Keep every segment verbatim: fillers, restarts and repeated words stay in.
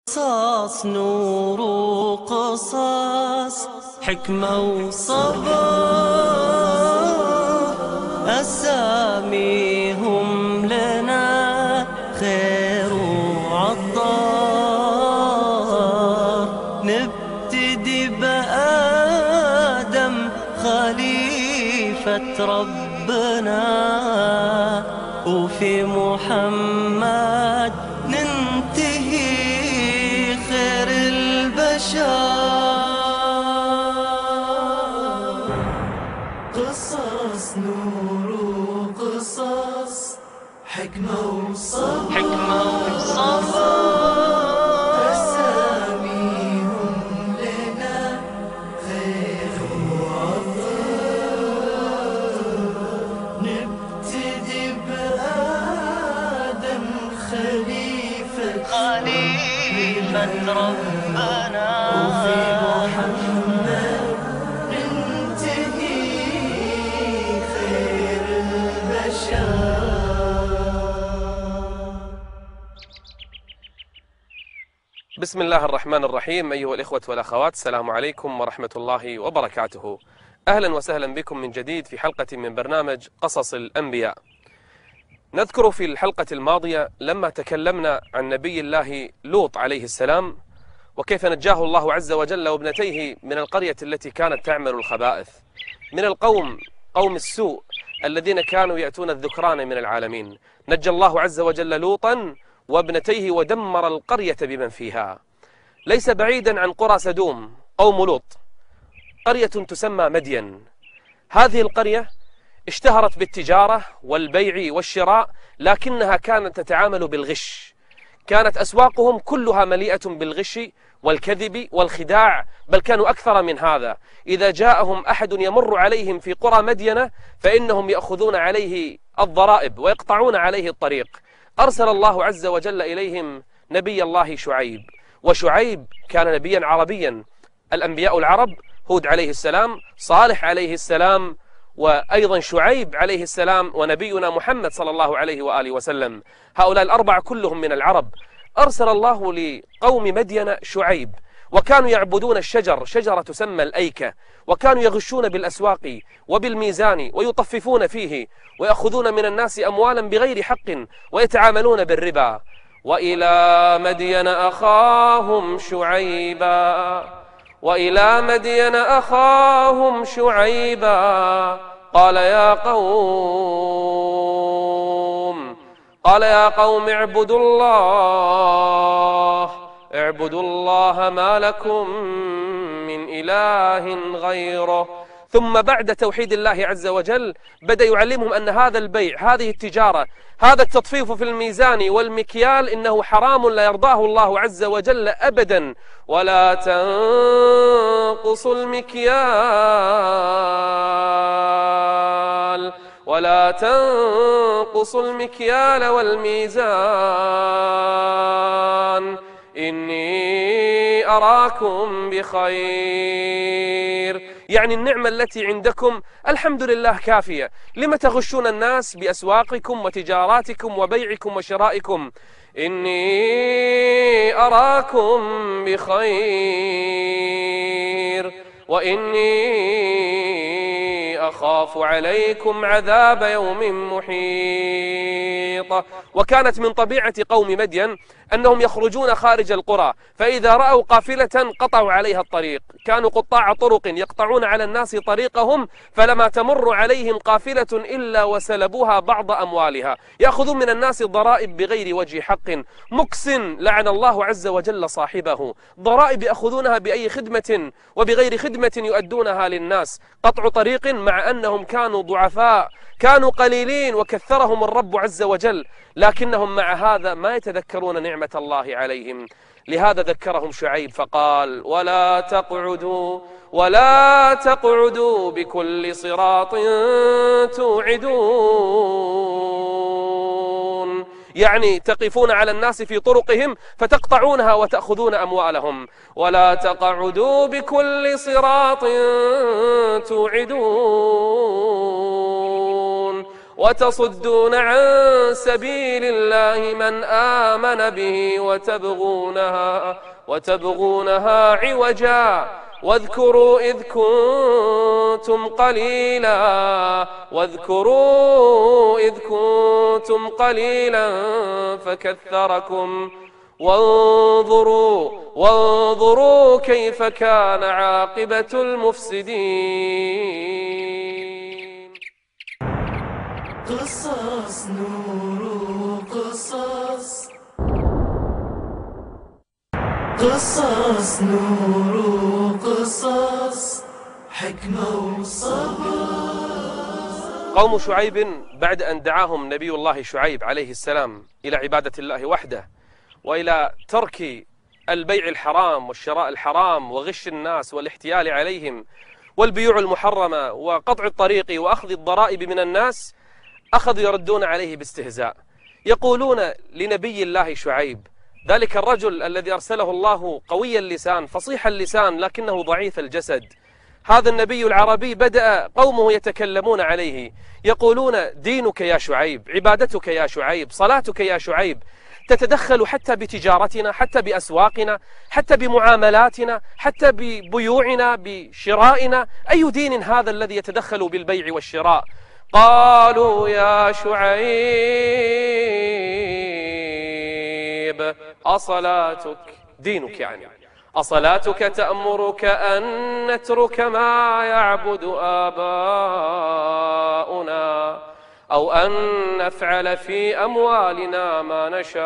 قصاص نور وقصاص حكمة وصبر، أساميهم لنا خير وعطار. نبتدي بآدم خليفة ربنا، وفي محمد ننتهي خير البشر. قصص نور وقصص حكمة وصبر، حكمة وصبر، أساميهم لنا خير وعطر. نبتدي بآدم خليفة خليفة ربنا، وفي محمد ننتهي خير البشر. بسم الله الرحمن الرحيم. أيها الإخوة والأخوات، السلام عليكم ورحمة الله وبركاته. أهلا وسهلا بكم من جديد في حلقة من برنامج قصص الأنبياء. نذكر في الحلقة الماضية لما تكلمنا عن نبي الله لوط عليه السلام، وكيف نجاه الله عز وجل وابنتيه من القرية التي كانت تعمل الخبائث، من القوم قوم السوء الذين كانوا يأتون الذكران من العالمين. نجى الله عز وجل لوطا وابنتيه ودمر القرية بمن فيها. ليس بعيدا عن قرى سدوم قوم لوط قرية تسمى مدين. هذه القرية اشتهرت بالتجارة والبيع والشراء، لكنها كانت تتعامل بالغش. كانت أسواقهم كلها مليئة بالغش والكذب والخداع، بل كانوا أكثر من هذا. إذا جاءهم أحد يمر عليهم في قرى مدينة فإنهم يأخذون عليه الضرائب ويقطعون عليه الطريق. أرسل الله عز وجل إليهم نبي الله شعيب، وشعيب كان نبيا عربيا. الأنبياء العرب هود عليه السلام، صالح عليه السلام، وأيضا شعيب عليه السلام، ونبينا محمد صلى الله عليه وآله وسلم. هؤلاء الأربعة كلهم من العرب. أرسل الله لقوم مدين شعيب، وكانوا يعبدون الشجر، شجرة تسمى الأيكة، وكانوا يغشون بالأسواق وبالميزان ويطففون فيه، ويأخذون من الناس أموالا بغير حق، ويتعاملون بالربا. وإلى مدين أخاهم شعيبا وإلى مدين أخاهم شعيبا قال يا قوم قال يا قوم اعبدوا الله اعبدوا الله ما لكم من إله غيره. ثم بعد توحيد الله عز وجل بدأ يعلمهم أن هذا البيع، هذه التجارة، هذا التطفيف في الميزان والمكيال إنه حرام لا يرضاه الله عز وجل أبدا. ولا تنقصوا المكيال ولا تنقصوا المكيال والميزان إني أراكم بخير. يعني النعمة التي عندكم الحمد لله كافية، لم تغشون الناس بأسواقكم وتجاراتكم وبيعكم وشرائكم؟ إني أراكم بخير وإني أخاف عليكم عذاب يوم محيط. وكانت من طبيعة قوم مدين أنهم يخرجون خارج القرى، فإذا رأوا قافلة قطعوا عليها الطريق. كانوا قطاع طرق يقطعون على الناس طريقهم، فلما تمر عليهم قافلة إلا وسلبوها بعض أموالها. يأخذون من الناس ضرائب بغير وجه حق. مكس لعن الله عز وجل صاحبه. ضرائب يأخذونها بأي خدمة وبغير خدمة يؤدونها للناس. قطع طريق مع أنهم كانوا ضعفاء، كانوا قليلين وكثرهم الرب عز وجل، لكنهم مع هذا ما يتذكرون نعمة الله عليهم. لهذا ذكرهم شعيب فقال ولا تقعدوا ولا تقعدوا بكل صراط توعدون، يعني تقفون على الناس في طرقهم فتقطعونها وتأخذون أموالهم. ولا تقعدوا بكل صراط توعدون وتصدون عن سبيل الله من آمن به وتبغونها, وتبغونها عوجا واذكروا إذ كنتم قليلا واذكروا إذ كنتم قليلا فكثركم وانظروا وانظروا كيف كان عاقبة المفسدين. قصص نور قصص قصص نور قصص حكمة وصبر. قوم شعيب بعد أن دعاهم نبي الله شعيب عليه السلام إلى عبادة الله وحده وإلى ترك البيع الحرام والشراء الحرام وغش الناس والاحتيال عليهم والبيوع المحرمة وقطع الطريق وأخذ الضرائب من الناس، أخذوا يردون عليه باستهزاء، يقولون لنبي الله شعيب، ذلك الرجل الذي أرسله الله قوي اللسان فصيح اللسان لكنه ضعيف الجسد، هذا النبي العربي بدأ قومه يتكلمون عليه يقولون دينك يا شعيب، عبادتك يا شعيب، صلاتك يا شعيب تتدخل حتى بتجارتنا، حتى بأسواقنا، حتى بمعاملاتنا، حتى ببيوعنا، بشرائنا، أي دين هذا الذي يتدخل بالبيع والشراء؟ قالوا يا شعيب أصلاتك، دينك يعني، أصلاتك تأمرك أن نترك ما يعبد آباؤنا أو أن نفعل في أموالنا ما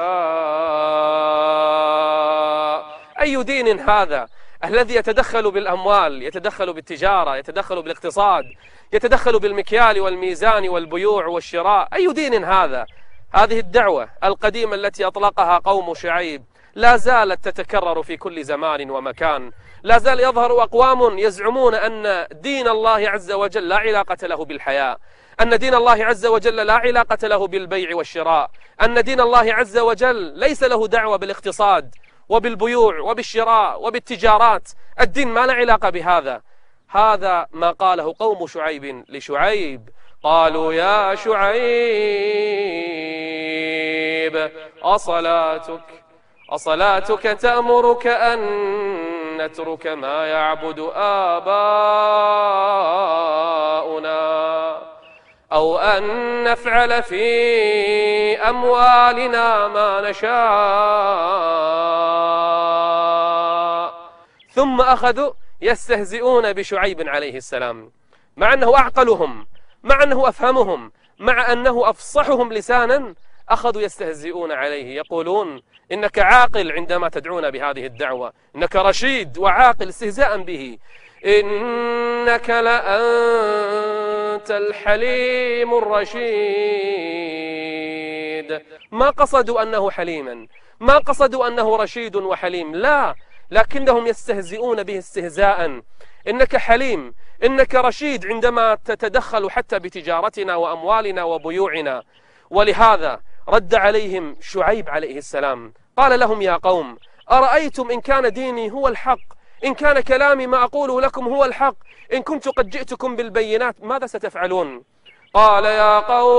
نشاء؟ أي دين هذا الذي يتدخل بالأموال، يتدخل بالتجارة، يتدخل بالاقتصاد، يتدخل بالمكيال والميزان والبيوع والشراء؟ أي دين هذا؟ هذه الدعوة القديمة التي أطلقها قوم شعيب لا زالت تتكرر في كل زمان ومكان، لا زال يظهر أقوام يزعمون أن دين الله عز وجل لا علاقة له بالحياة، أن دين الله عز وجل لا علاقة له بالبيع والشراء، أن دين الله عز وجل ليس له دعوة بالاقتصاد وبالبيوع وبالشراء وبالتجارات، الدين ما له علاقة بهذا. هذا ما قاله قوم شعيب لشعيب، قالوا يا شعيب أصلاتك أصلاتك تأمرك أن نترك ما يعبد آباؤنا أو أن نفعل في أموالنا ما نشاء؟ ثم أخذوا يستهزئون بشعيب عليه السلام، مع أنه أعقلهم، مع أنه أفهمهم، مع أنه أفصحهم لسانا، أخذوا يستهزئون عليه يقولون إنك عاقل عندما تدعون بهذه الدعوة، إنك رشيد وعاقل، استهزاء به. إنك لأنت الحليم الرشيد. ما قصدوا أنه حليما، ما قصدوا أنه رشيد وحليم، لا، لكنهم يستهزئون به استهزاء. إنك حليم، إنك رشيد عندما تتدخل حتى بتجارتنا وأموالنا وبيوعنا. ولهذا رد عليهم شعيب عليه السلام، قال لهم يا قوم أرأيتم إن كان ديني هو الحق، إن كان كلامي ما أقوله لكم هو الحق، إن كنت قد جئتكم بالبينات ماذا ستفعلون؟ قال يا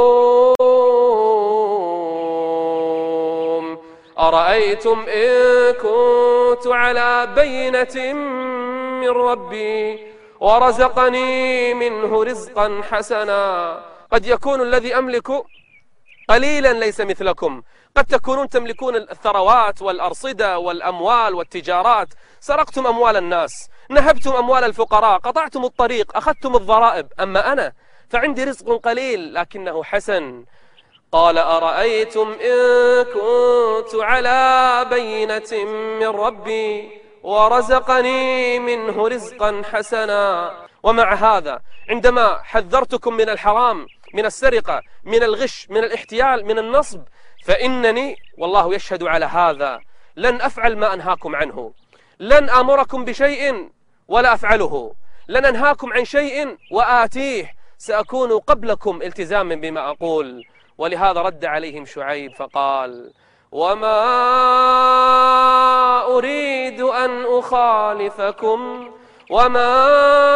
قوم أرأيتم إن كنت على بينة من ربي ورزقني منه رزقا حسنا. قد يكون الذي أملك قليلا ليس مثلكم، قد تكونون تملكون الثروات والأرصدة والأموال والتجارات، سرقتم أموال الناس، نهبتم أموال الفقراء، قطعتم الطريق، أخذتم الضرائب، أما أنا فعندي رزق قليل لكنه حسن. قال أرأيتم إن كنت على بينة من ربي ورزقني منه رزقا حسنا. ومع هذا عندما حذرتكم من الحرام، من السرقة، من الغش، من الاحتيال، من النصب، فإنني والله يشهد على هذا لن أفعل ما أنهاكم عنه، لن آمركم بشيء ولا أفعله، لن أنهاكم عن شيء وآتيه، سأكون قبلكم التزاما بما أقول. ولهذا رد عليهم شعيب فقال وما أريد أن أخالفكم وما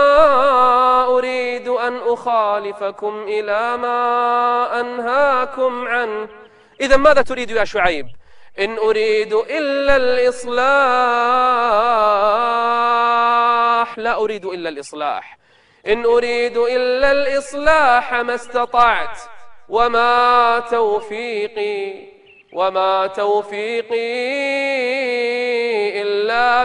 أريد أن أخالفكم إلى ما أنهاكم عنه. إذا ماذا تريد يا شعيب؟ إن أريد إلا الإصلاح، لا أريد إلا الإصلاح، إن أريد إلا الإصلاح ما استطعت، وما توفيقي وما توفيقي إلا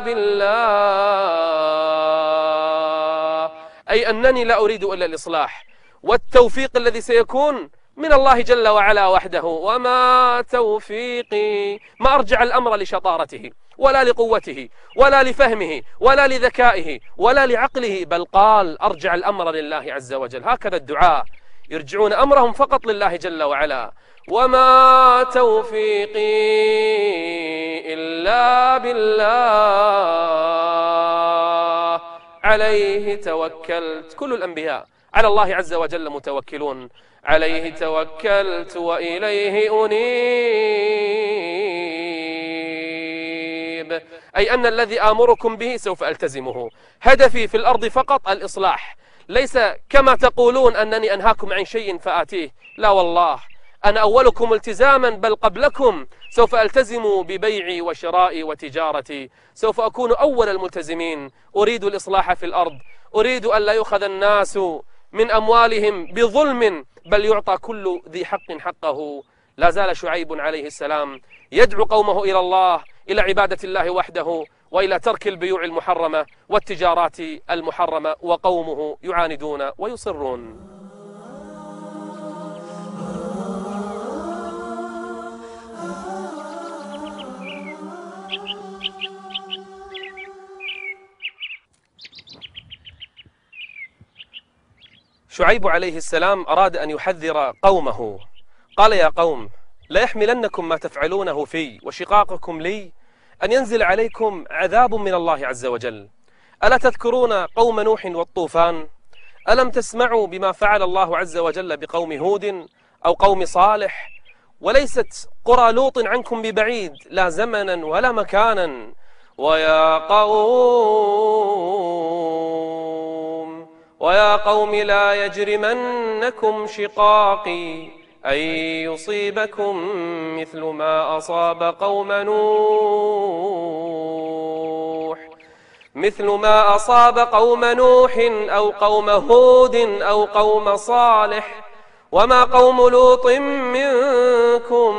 بالله. أي أنني لا أريد إلا الإصلاح، والتوفيق الذي سيكون من الله جل وعلا وحده. وما توفيقي، ما أرجع الأمر لشطارته ولا لقوته ولا لفهمه ولا لذكائه ولا لعقله، بل قال أرجع الأمر لله عز وجل. هكذا الدعاء، يرجعون أمرهم فقط لله جل وعلا. وما توفيقي إلا بالله عليه توكلت. كل الأنبياء على الله عز وجل متوكلون. عليه توكلت وإليه أنيب، أي أن الذي آمركم به سوف ألتزمه. هدفي في الأرض فقط الإصلاح، ليس كما تقولون أنني أنهاكم عن شيء فآتيه، لا والله، أنا أولكم التزاما، بل قبلكم سوف ألتزم ببيعي وشرائي وتجارتي، سوف أكون أول الملتزمين. أريد الإصلاح في الأرض، أريد أن لا يؤخذ الناس من أموالهم بظلم، بل يعطى كل ذي حق حقه. لا زال شعيب عليه السلام يدعو قومه إلى الله، إلى عبادة الله وحده، وإلى ترك البيوع المحرمة والتجارات المحرمة، وقومه يعاندون ويصرون. شعيب عليه السلام أراد أن يحذر قومه، قال: يا قوم، لا يحملنكم ما تفعلونه في وشقاقكم لي أن ينزل عليكم عذاب من الله عز وجل. ألا تذكرون قوم نوح والطوفان؟ ألم تسمعوا بما فعل الله عز وجل بقوم هود أو قوم صالح؟ وليست قرى لوط عنكم ببعيد، لا زمنا ولا مكانا. ويا قوم ويا قوم لا يجرمنكم شقاقي أن يصيبكم مثل ما أصاب قوم نوح مثل ما أصاب قوم نوح أو قوم هود أو قوم صالح، وما قوم لوط منكم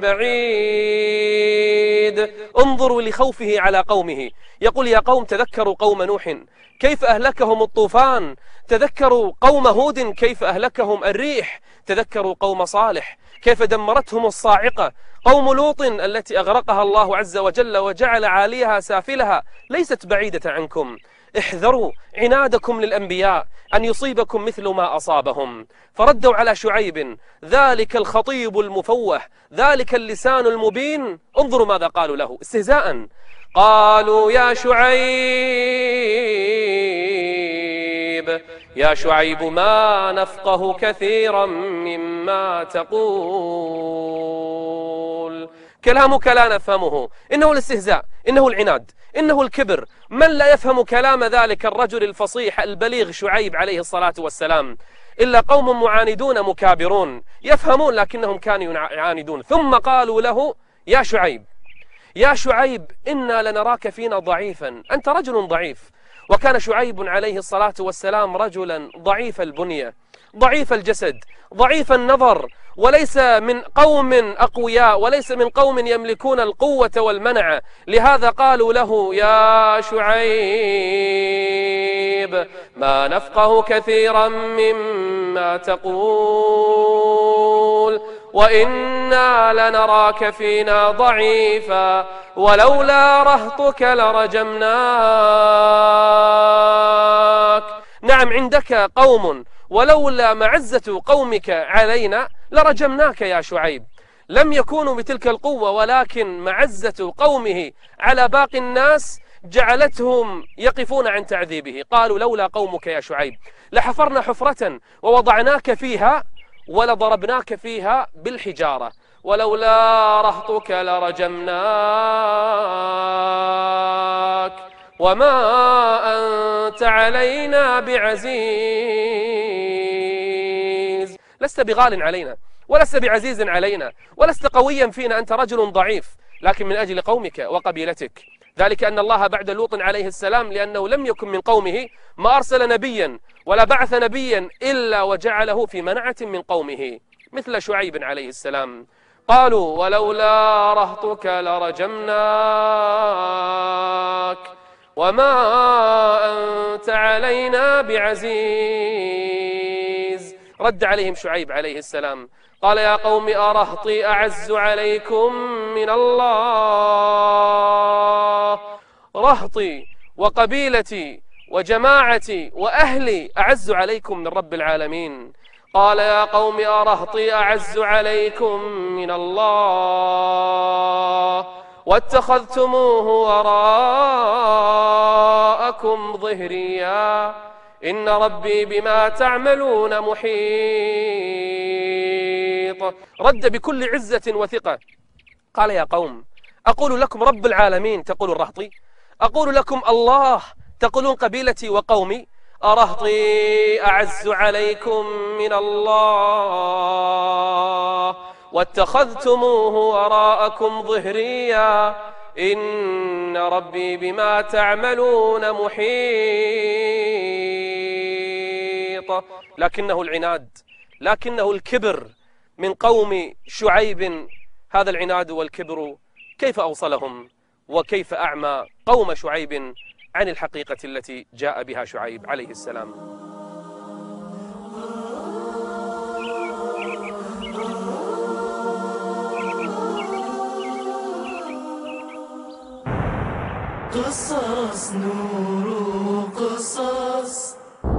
ببعيد. انظروا لخوفه على قومه، يقول: يا قوم، تذكروا قوم نوح كيف أهلكهم الطوفان، تذكروا قوم هود كيف أهلكهم الريح، تذكروا قوم صالح كيف دمرتهم الصاعقة، قوم لوط التي أغرقها الله عز وجل وجعل عاليها سافلها ليست بعيدة عنكم. احذروا عنادكم للأنبياء أن يصيبكم مثل ما أصابهم. فردوا على شعيب: ذلك الخطيب المفوه، ذلك اللسان المبين. انظروا ماذا قالوا له استهزاء. قالوا: يا شعيب يا شعيب ما نفقه كثيرا مما تقول. كلامك لا نفهمه، إنه الاستهزاء، إنه العناد، إنه الكبر. من لا يفهم كلام ذلك الرجل الفصيح البليغ شعيب عليه الصلاة والسلام إلا قوم معاندون مكابرون، يفهمون لكنهم كانوا يعاندون. ثم قالوا له: يا شعيب يا شعيب إنا لنراك فينا ضعيفا، أنت رجل ضعيف. وكان شعيب عليه الصلاة والسلام رجلا ضعيف البنية، ضعيف الجسد، ضعيف النظر، وليس من قوم أقوياء، وليس من قوم يملكون القوة والمنع. لهذا قالوا له: يا شعيب ما نفقه كثيرا مما تقول وإنا لنراك فينا ضعيفا ولولا رهطك لرجمناك. نعم، عندك قوم، ولولا معزة قومك علينا لرجمناك يا شعيب. لم يكونوا بتلك القوة، ولكن معزة قومه على باقي الناس جعلتهم يقفون عن تعذيبه. قالوا: لولا قومك يا شعيب لحفرنا حفرة ووضعناك فيها ولضربناك فيها بالحجارة، ولولا رهطك لرجمناك. وما أنت علينا بعزيز. لست بغال علينا، ولست بعزيز علينا، ولست قويا فينا، أنت رجل ضعيف، لكن من أجل قومك وقبيلتك. ذلك أن الله بعد لوط عليه السلام، لأنه لم يكن من قومه، ما أرسل نبيا ولا بعث نبيا إلا وجعله في منعة من قومه، مثل شعيب عليه السلام. قالوا ولولا رهطك لرجمناك وما أنت علينا بعزيز. رد عليهم شعيب عليه السلام قال يا قوم أرهطي أعز عليكم من الله، رهطي وقبيلتي وجماعتي وأهلي أعز عليكم من رب العالمين. قال يا قوم أرهطي أعز عليكم من الله واتخذتموه وراءكم ظهريا إن ربي بما تعملون محيط. رد بكل عزة وثقة قال يا قوم أقول لكم رب العالمين تقول الرهطي، أقول لكم الله تقولون قبيلتي وقومي، أرهطي أعز عليكم من الله واتخذتموه وراءكم ظهريا إن ربي بما تعملون محيط. لكنه العناد، لكنه الكبر من قوم شعيب، هذا العناد والكبر كيف أوصلهم وكيف أعمى قوم شعيب عن الحقيقة التي جاء بها شعيب عليه السلام. قصص نور قصص،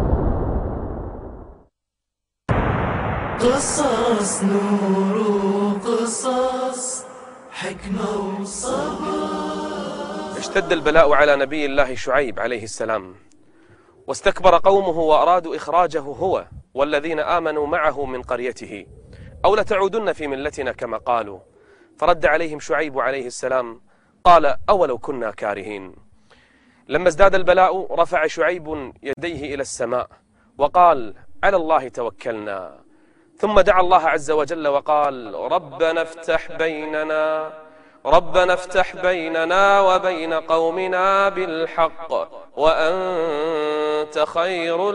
قصص نور قصص، حكمة وصبر. اشتد البلاء على نبي الله شعيب عليه السلام، واستكبر قومه وأرادوا إخراجه هو والذين آمنوا معه من قريته، أو لتعودن في ملتنا كما قالوا. فرد عليهم شعيب عليه السلام قال أولو كنا كارهين. لما ازداد البلاء رفع شعيب يديه إلى السماء وقال على الله توكلنا، ثم دعا الله عز وجل وقال ربنا افتح بيننا ربنا افتح بيننا وبين قومنا بالحق وأنت خير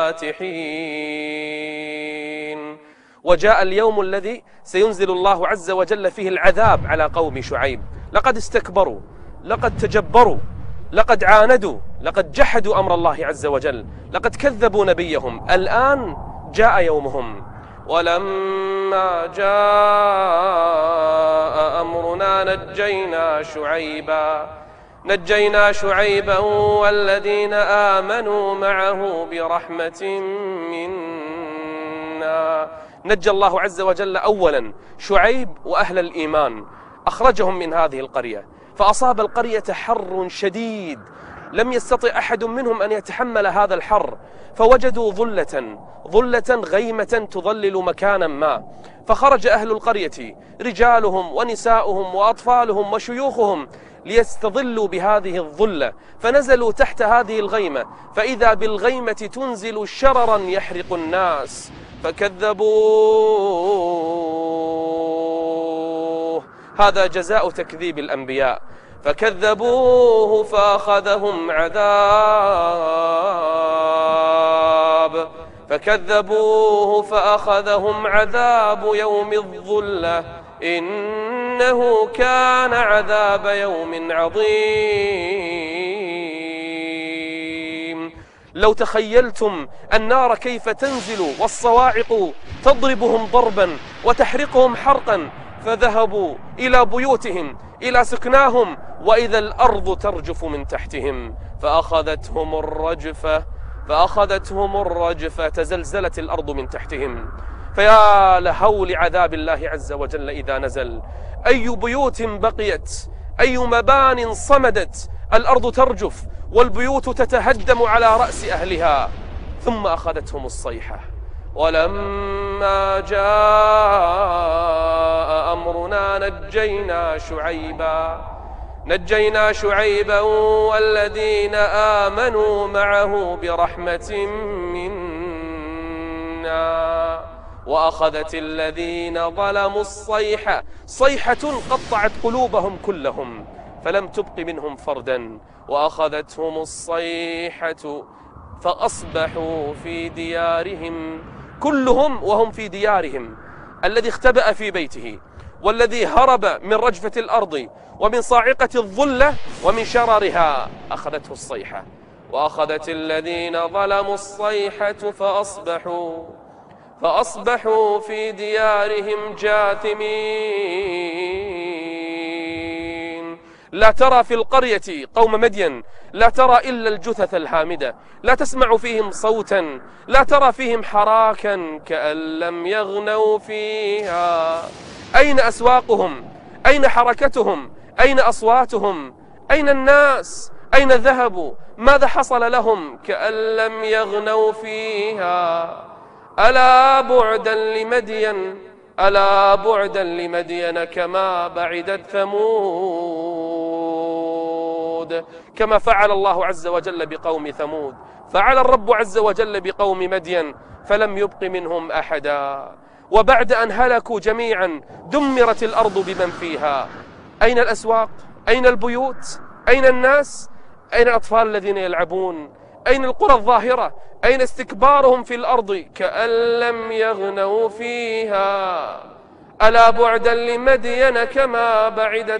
الفاتحين. وجاء اليوم الذي سينزل الله عز وجل فيه العذاب على قوم شعيب. لقد استكبروا، لقد تجبروا، لقد عاندوا، لقد جحدوا أمر الله عز وجل، لقد كذبوا نبيهم. الآن جاء يومهم. ولما جاء أمرنا نجينا شعيبا نجينا شعيبا والذين آمنوا معه برحمة منا. نجى الله عز وجل أولا شعيب وأهل الإيمان، أخرجهم من هذه القرية، فأصاب القرية حر شديد لم يستطع أحد منهم أن يتحمل هذا الحر، فوجدوا ظلة ظلة غيمة تظلل مكانا ما، فخرج أهل القرية رجالهم ونساؤهم وأطفالهم وشيوخهم ليستظلوا بهذه الظلة، فنزلوا تحت هذه الغيمة فإذا بالغيمة تنزل شررا يحرق الناس، فكذبوه. هذا جزاء تكذيب الأنبياء. فكذبوه فأخذهم عذاب فكذبوه فأخذهم عذاب يوم الظلة إنه كان عذاب يوم عظيم. لو تخيلتم النار كيف تنزل والصواعق تضربهم ضربا وتحرقهم حرقا، فذهبوا إلى بيوتهم إلى سكناهم وإذا الأرض ترجف من تحتهم، فأخذتهم الرجفة فأخذتهم الرجفة تزلزلت الأرض من تحتهم. فيا لهول عذاب الله عز وجل إذا نزل. أي بيوت بقيت، أي مبان صمدت، الأرض ترجف والبيوت تتهدم على رأس أهلها. ثم أخذتهم الصيحة. ولما جاء أمرنا نجينا شعيبا نجينا شعيبا والذين آمنوا معه برحمة منا وأخذت الذين ظلموا الصيحة صيحة قطعت قلوبهم كلهم فلم تبق منهم فردا وأخذتهم الصيحة فأصبحوا في ديارهم كلهم وهم في ديارهم. الذي اختبأ في بيته والذي هرب من رجفة الأرض ومن صاعقة الظلة ومن شررها أخذته الصيحة وأخذت الذين ظلموا الصيحة فأصبحوا فأصبحوا في ديارهم جاثمين. لا ترى في القرية قوم مدين، لا ترى إلا الجثث الهامدة، لا تسمع فيهم صوتا، لا ترى فيهم حراكا كأن لم يغنوا فيها. أين أسواقهم؟ أين حركتهم؟ أين أصواتهم؟ أين الناس؟ أين ذهبوا؟ ماذا حصل لهم؟ كأن لم يغنوا فيها. ألا بعدا لمدين ألا بعدا لمدين كما بعدت ثمود. كما فعل الله عز وجل بقوم ثمود فعل الرب عز وجل بقوم مدين فلم يبق منهم أحدا. وبعد أن هلكوا جميعا دمرت الأرض بمن فيها. أين الأسواق؟ أين البيوت؟ أين الناس؟ أين الأطفال الذين يلعبون؟ أين القرى الظاهرة؟ أين استكبارهم في الأرض كأن لم يغنوا فيها. ألا بعدا لمدين كما بعدت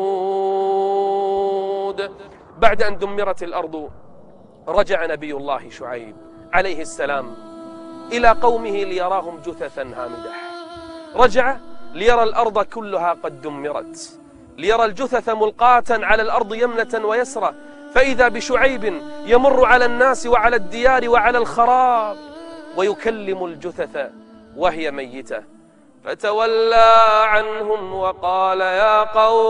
ثمود. بعد أن دمرت الأرض رجع نبي الله شعيب عليه السلام إلى قومه ليراهم جثثا هامدة. رجع ليرى الأرض كلها قد دمرت، ليرى الجثث ملقاة على الأرض يمنة ويسرى، فإذا بشعيب يمر على الناس وعلى الديار وعلى الخراب ويكلم الجثث وهي ميتة. فتولى عنهم وقال يا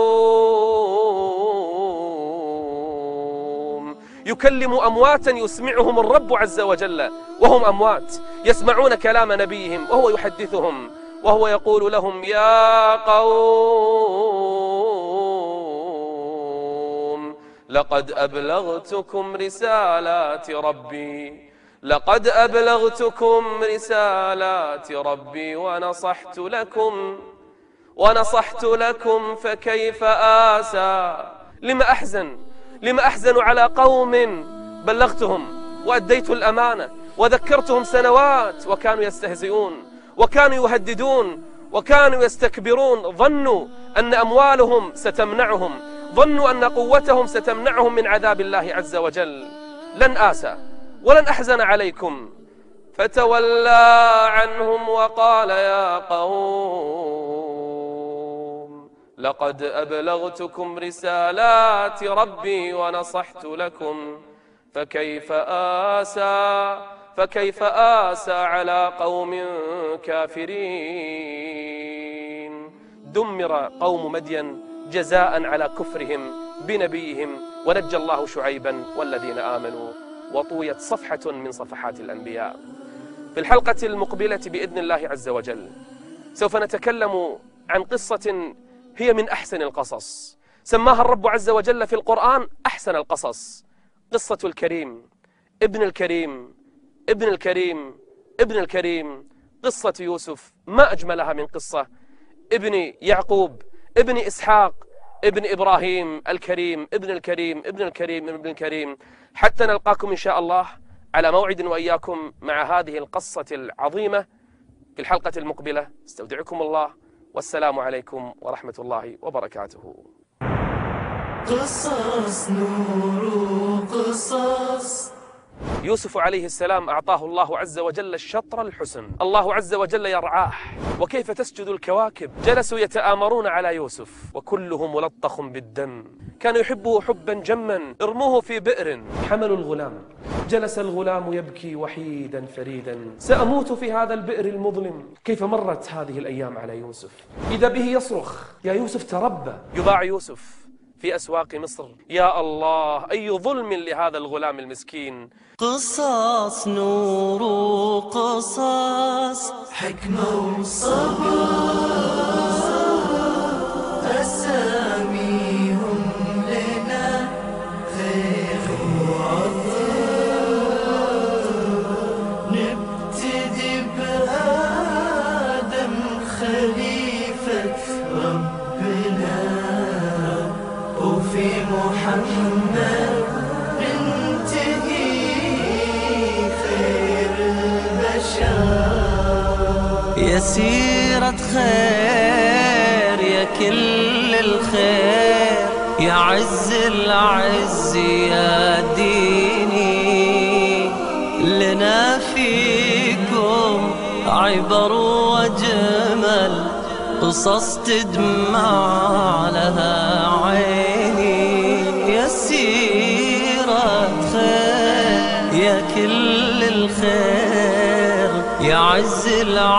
قوم. يكلم أمواتا يسمعهم الرب عز وجل وهم أموات يسمعون كلام نبيهم وهو يحدثهم وهو يقول لهم يا قوم لقد أبلغتكم رسالات ربي لقد أبلغتكم رسالات ربي ونصحت لكم ونصحت لكم فكيف آسى. لما أحزن لما أحزن على قوم بلغتهم وأديت الأمانة وذكرتهم سنوات وكانوا يستهزئون وكانوا يهددون وكانوا يستكبرون. ظنوا أن أموالهم ستمنعهم، ظنوا أن قوتهم ستمنعهم من عذاب الله عز وجل. لن آسى ولن أحزن عليكم. فتولى عنهم وقال يا قوم لقد أبلغتكم رسالات ربي ونصحت لكم فكيف آسى فكيف آسى على قوم كافرين. دمر قوم مدين جزاء على كفرهم بنبيهم ونجى الله شعيبا والذين آمنوا وطويت صفحة من صفحات الأنبياء. في الحلقة المقبلة بإذن الله عز وجل سوف نتكلم عن قصة هي من أحسن القصص، سماها الرب عز وجل في القرآن أحسن القصص، قصة الكريم ابن الكريم ابن الكريم ابن الكريم، قصة يوسف. ما أجملها من قصة ابن يعقوب ابن إسحاق ابن إبراهيم الكريم ابن الكريم ابن الكريم ابن الكريم. حتى نلقاكم إن شاء الله على موعد وإياكم مع هذه القصة العظيمة في الحلقة المقبلة. استودعكم الله والسلام عليكم ورحمة الله وبركاته. قصص نور قصص. يوسف عليه السلام أعطاه الله عز وجل الشطر الحسن، الله عز وجل يرعاه. وكيف تسجد الكواكب. جلسوا يتآمرون على يوسف وكله ملطخ بالدم، كان يحبه حبا جما. ارموه في بئر. حملوا الغلام، جلس الغلام يبكي وحيدا فريدا، سأموت في هذا البئر المظلم. كيف مرت هذه الأيام على يوسف، إذا به يصرخ يا يوسف تربى. يباع يوسف في أسواق مصر. يا الله أي ظلم لهذا الغلام المسكين. قصص نور قصص، حكمة وصبر، أساميهم يا سيرة خير يا كل الخير، يا عز العز يا ديني، لنا فيكم عبر وجمل، قصص تدمع لها عيني. يا سيرة خير يا كل الخير، يا عز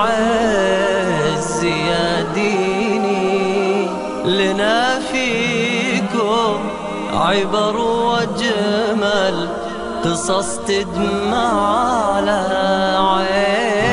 العز يا ديني، لنا فيكم عبر وجمل، قصص تدمع لها عيني.